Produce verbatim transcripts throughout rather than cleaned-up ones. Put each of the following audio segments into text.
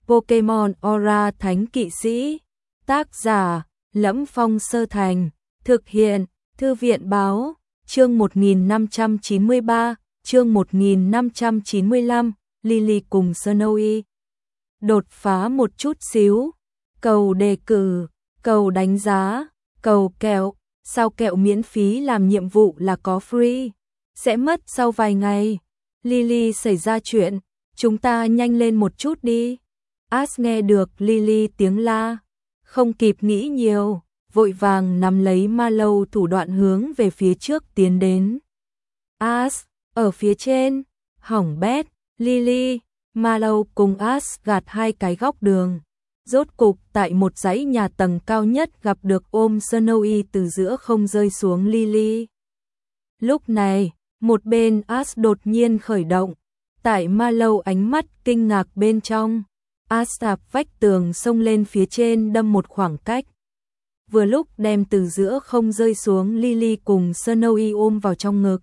Pokemon Aura Thánh Kỵ Sĩ. Tác giả: Lẫm Phong Sơ Thành. Thực hiện: Thư viện báo. Chương một nghìn năm trăm chín mươi ba, chương một nghìn năm trăm chín mươi lăm, Lily cùng Snowy. Đột phá một chút xíu. Cầu đề cử, cầu đánh giá, cầu kẹo. Sao kẹo miễn phí làm nhiệm vụ là có free? Sẽ mất sau vài ngày. Lily xảy ra chuyện, chúng ta nhanh lên một chút đi. Ash nghe được Lily tiếng la, không kịp nghĩ nhiều, vội vàng nắm lấy Mallow thủ đoạn hướng về phía trước tiến đến. Ash, ở phía trên, hỏng bét, Lily, Mallow cùng Ash gạt hai cái góc đường. Rốt cục tại một dãy nhà tầng cao nhất gặp được ôm Snowy từ giữa không rơi xuống Lily. Lúc này, một bên Ash đột nhiên khởi động, tại Mallow ánh mắt kinh ngạc bên trong. Ash đạp vách tường xông lên phía trên đâm một khoảng cách. Vừa lúc đem từ giữa không rơi xuống Lily cùng Snowy ôm vào trong ngực.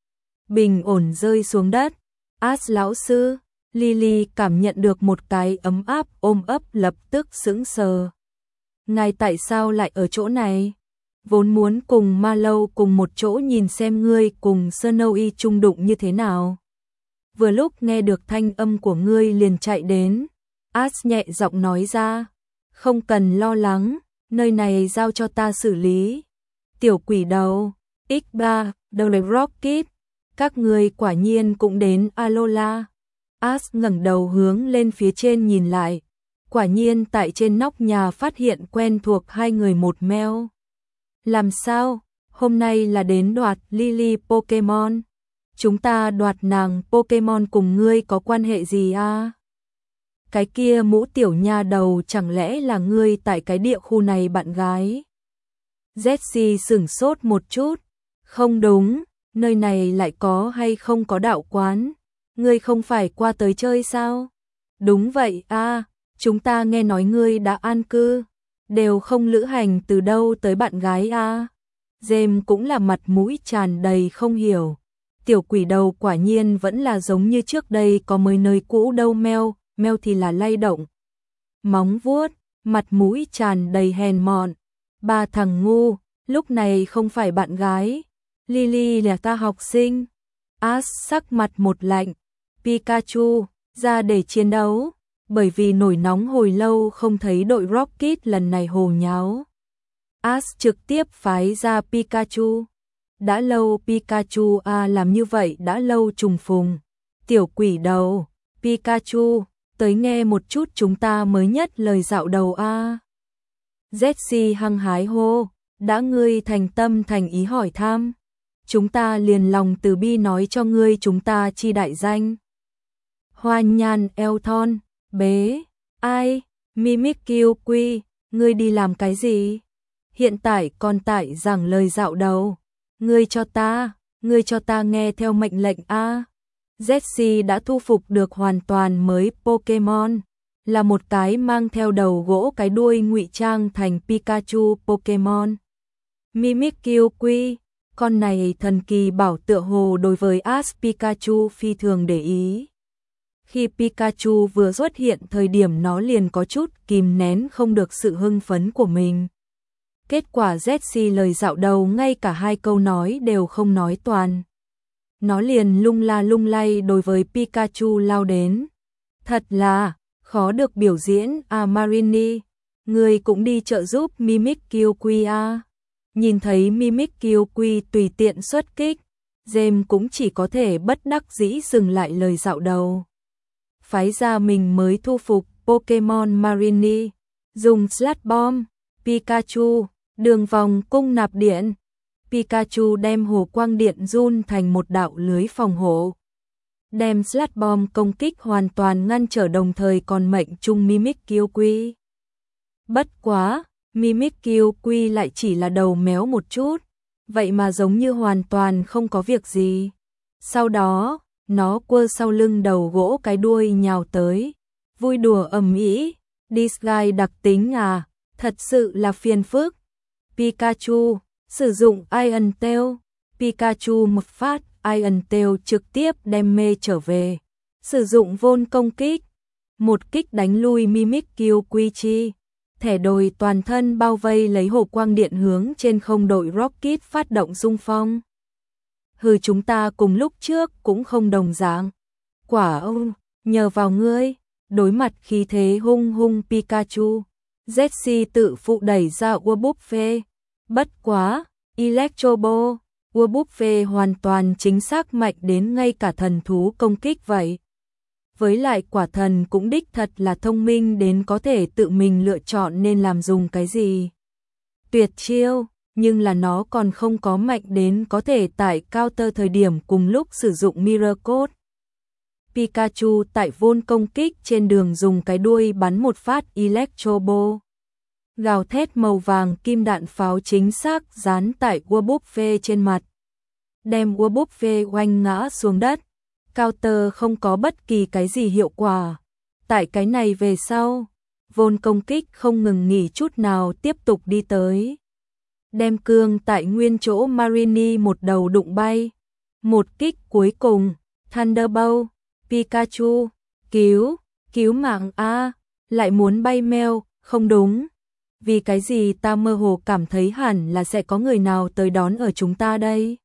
Bình ổn rơi xuống đất. Ash lão sư, Lily cảm nhận được một cái ấm áp ôm ấp lập tức sững sờ. Ngài tại sao lại ở chỗ này? Vốn muốn cùng Mallow cùng một chỗ nhìn xem ngươi cùng Snowy chung đụng như thế nào. Vừa lúc nghe được thanh âm của ngươi liền chạy đến. Ash nhẹ giọng nói ra, không cần lo lắng, nơi này giao cho ta xử lý. Tiểu quỷ đầu, ích ba, đầu lệch Rocket, các ngươi quả nhiên cũng đến Alola. Ash ngẩng đầu hướng lên phía trên nhìn lại, quả nhiên tại trên nóc nhà phát hiện quen thuộc hai người một meo. Làm sao, hôm nay là đến đoạt Lily Pokemon? Chúng ta đoạt nàng Pokemon cùng ngươi có quan hệ gì à? Cái kia mũ tiểu nha đầu chẳng lẽ là ngươi tại cái địa khu này bạn gái? Jessie sửng sốt một chút. Không đúng, nơi này lại có hay không có đạo quán? Ngươi không phải qua tới chơi sao? Đúng vậy a, chúng ta nghe nói ngươi đã an cư, đều không lữ hành từ đâu tới bạn gái a. James cũng là mặt mũi tràn đầy không hiểu. Tiểu quỷ đầu quả nhiên vẫn là giống như trước đây có mới nơi cũ đâu meo, meo thì là lay động. Móng vuốt, mặt mũi tràn đầy hèn mọn. Ba thằng ngu, lúc này không phải bạn gái. Lily là ta học sinh. Ash sắc mặt một lạnh. Pikachu, ra để chiến đấu. Bởi vì nổi nóng hồi lâu không thấy đội Rocket lần này hồ nháo. Ash trực tiếp phái ra Pikachu. Đã lâu Pikachu à làm như vậy đã lâu trùng phùng. Tiểu quỷ đầu, Pikachu, tới nghe một chút chúng ta mới nhất lời dạo đầu a. À. Jessie hăng hái hô, đã ngươi thành tâm thành ý hỏi thăm, chúng ta liền lòng từ bi nói cho ngươi chúng ta chi đại danh. Hoa nhan Elton, bế, ai, Mimikyu Quy, ngươi đi làm cái gì? Hiện tại còn tại giảng lời dạo đầu, ngươi cho ta, ngươi cho ta nghe theo mệnh lệnh a. À. Jessie đã thu phục được hoàn toàn mới Pokemon, là một cái mang theo đầu gỗ cái đuôi ngụy trang thành Pikachu Pokemon. Mimikyu Quy, con này thần kỳ bảo tựa hồ đối với Ash Pikachu phi thường để ý. Khi Pikachu vừa xuất hiện thời điểm nó liền có chút kìm nén không được sự hưng phấn của mình. Kết quả Jessie lời dạo đầu ngay cả hai câu nói đều không nói toàn. Nó liền lung la lung lay đối với Pikachu lao đến. Thật là khó được biểu diễn à Marini, người cũng đi trợ giúp Mimikyu Quy à. Nhìn thấy Mimikyu Quy tùy tiện xuất kích, James cũng chỉ có thể bất đắc dĩ dừng lại lời dạo đầu. Phái ra mình mới thu phục Pokemon Marini, dùng Sludge Bomb, Pikachu, đường vòng cung nạp điện. Pikachu đem hồ quang điện run thành một đạo lưới phòng hộ. Đem Sludge Bomb công kích hoàn toàn ngăn trở đồng thời còn mệnh chung Mimikyu Quy. Bất quá, Mimikyu Quy lại chỉ là đầu méo một chút, vậy mà giống như hoàn toàn không có việc gì. Sau đó, nó quơ sau lưng đầu gỗ cái đuôi nhào tới, vui đùa ầm ĩ. Disguise đặc tính à, thật sự là phiền phức. Pikachu, sử dụng Iron Tail. Pikachu một phát, Iron Tail trực tiếp đem mê trở về. Sử dụng Volt công kích. một kích đánh lui Mimikyu Quichi. Thẻ đồi toàn thân bao vây lấy hộp quang điện hướng trên không đội Rocket phát động xung phong. Hừ, chúng ta cùng lúc trước cũng không đồng dạng. Quả ông, nhờ vào ngươi. Đối mặt khí thế hung hung Pikachu, Jessie tự phụ đẩy ra Wurbuffet. Bất quá, Electro Ball, Wurbuffet hoàn toàn chính xác mạnh đến ngay cả thần thú công kích vậy. Với lại quả thần cũng đích thật là thông minh đến có thể tự mình lựa chọn nên làm dùng cái gì. Tuyệt chiêu, nhưng là nó còn không có mạnh đến có thể tại counter thời điểm cùng lúc sử dụng Mirror Code. Pikachu tại vôn công kích trên đường dùng cái đuôi bắn một phát Electro Ball. Gào thét màu vàng kim đạn pháo chính xác dán tại Wurbuffet trên mặt. Đem Wurbuffet oanh ngã xuống đất. Counter không có bất kỳ cái gì hiệu quả. Tại cái này về sau, vôn công kích không ngừng nghỉ chút nào tiếp tục đi tới. Đem cương tại nguyên chỗ Marini một đầu đụng bay. Một kích cuối cùng, Thunderbolt, Pikachu, cứu, cứu mạng a, lại muốn bay meo, không đúng. Vì cái gì ta mơ hồ cảm thấy hẳn là sẽ có người nào tới đón ở chúng ta đây.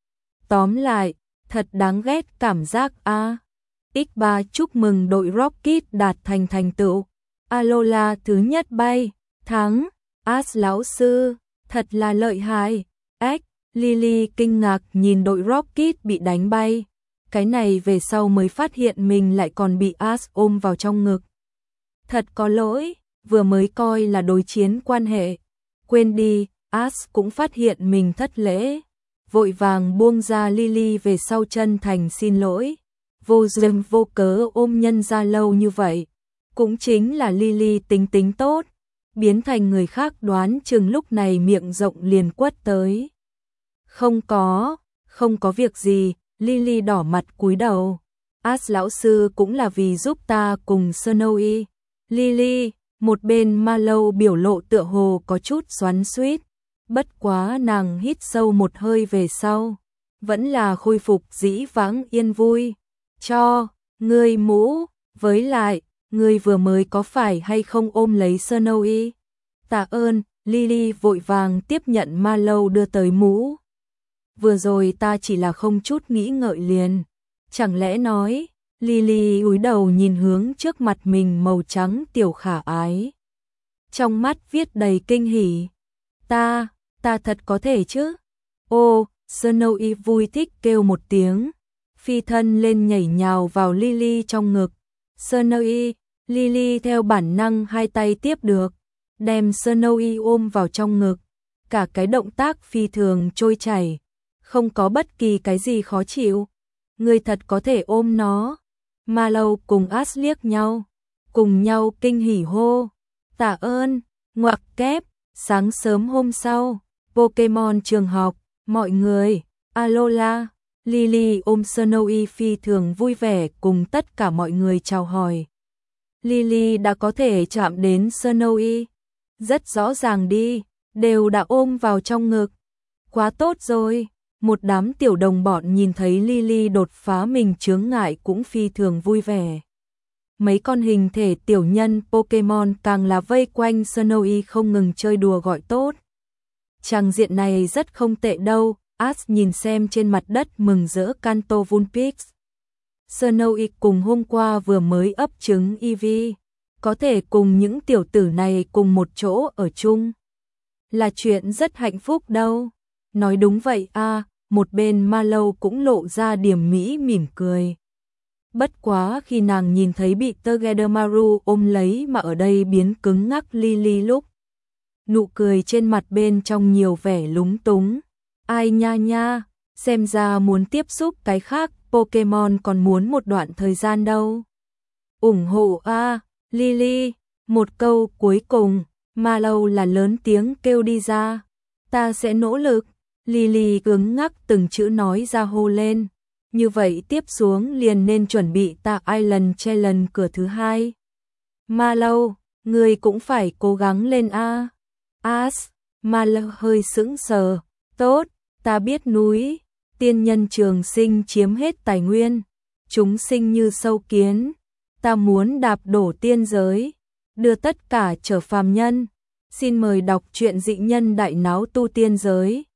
Tóm lại, thật đáng ghét cảm giác a. ích ba chúc mừng đội Rocket đạt thành thành tựu. Alola thứ nhất bay, thắng, Ash lão sư, thật là lợi hại. Ếch, Lily kinh ngạc nhìn đội Rocket bị đánh bay. Cái này về sau mới phát hiện mình lại còn bị Ash ôm vào trong ngực. Thật có lỗi, vừa mới coi là đối chiến quan hệ. Quên đi, Ash cũng phát hiện mình thất lễ. Vội vàng buông ra Lily về sau chân thành xin lỗi. Vô duyên vô cớ ôm nhân ra lâu như vậy. Cũng chính là Lily tính tính tốt. Biến thành người khác đoán chừng lúc này miệng rộng liền quất tới. Không có, không có việc gì. Lily đỏ mặt cúi đầu. Ash lão sư cũng là vì giúp ta cùng Snowy. Lily, một bên Mallow biểu lộ tựa hồ có chút xoắn xuýt. Bất quá nàng hít sâu một hơi về sau. Vẫn là khôi phục dĩ vãng yên vui. Cho, ngươi mũ, với lại, ngươi vừa mới có phải hay không ôm lấy Snowy? Tạ ơn, Lily vội vàng tiếp nhận Mallow đưa tới mũ. Vừa rồi ta chỉ là không chút nghĩ ngợi liền. Chẳng lẽ nói, Lily cúi đầu nhìn hướng trước mặt mình màu trắng tiểu khả ái. Trong mắt viết đầy kinh hỉ. Ta, ta thật có thể chứ? Ô, Snowy vui thích kêu một tiếng. Phi thân lên nhảy nhào vào Lily trong ngực. Snowy, Lily theo bản năng hai tay tiếp được. Đem Snowy ôm vào trong ngực. Cả cái động tác phi thường trôi chảy. Không có bất kỳ cái gì khó chịu. Ngươi thật có thể ôm nó. Mallow cùng Ash liếc nhau. Cùng nhau kinh hỉ hô. Tạ ơn, ngoặc kép. Sáng sớm hôm sau, Pokemon trường học, mọi người, Alola, Lily ôm Snowy phi thường vui vẻ cùng tất cả mọi người chào hỏi. Lily đã có thể chạm đến Snowy. Rất rõ ràng đi, đều đã ôm vào trong ngực. Quá tốt rồi. Một đám tiểu đồng bọn nhìn thấy Lily đột phá mình chướng ngại cũng phi thường vui vẻ. Mấy con hình thể tiểu nhân Pokemon càng là vây quanh Snowy không ngừng chơi đùa gọi tốt. Tràng diện này rất không tệ đâu, Ash nhìn xem trên mặt đất mừng rỡ Kanto Vulpix. Snowy cùng hôm qua vừa mới ấp trứng Eevee, có thể cùng những tiểu tử này cùng một chỗ ở chung. Là chuyện rất hạnh phúc đâu. Nói đúng vậy a, một bên Mallow cũng lộ ra điểm mỹ mỉm cười. Bất quá khi nàng nhìn thấy bị Togedemaru ôm lấy mà ở đây biến cứng ngắc Lily lúc. Nụ cười trên mặt bên trong nhiều vẻ lúng túng. Ai nha nha, xem ra muốn tiếp xúc cái khác Pokemon còn muốn một đoạn thời gian đâu. ủng hộ a, Lily, một câu cuối cùng, Mallow là lớn tiếng kêu đi ra. Ta sẽ nỗ lực. Lily cứng ngắc từng chữ nói ra hô lên. Như vậy tiếp xuống liền nên chuẩn bị ta Island Challenge cửa thứ hai. Mallow, ngươi cũng phải cố gắng lên a. Ash, Mallow hơi sững sờ. Tốt, ta biết núi, tiên nhân trường sinh chiếm hết tài nguyên. Chúng sinh như sâu kiến. ta muốn đạp đổ tiên giới, đưa tất cả trở phàm nhân. Xin mời đọc truyện Dị Nhân Đại Náo Tu Tiên Giới.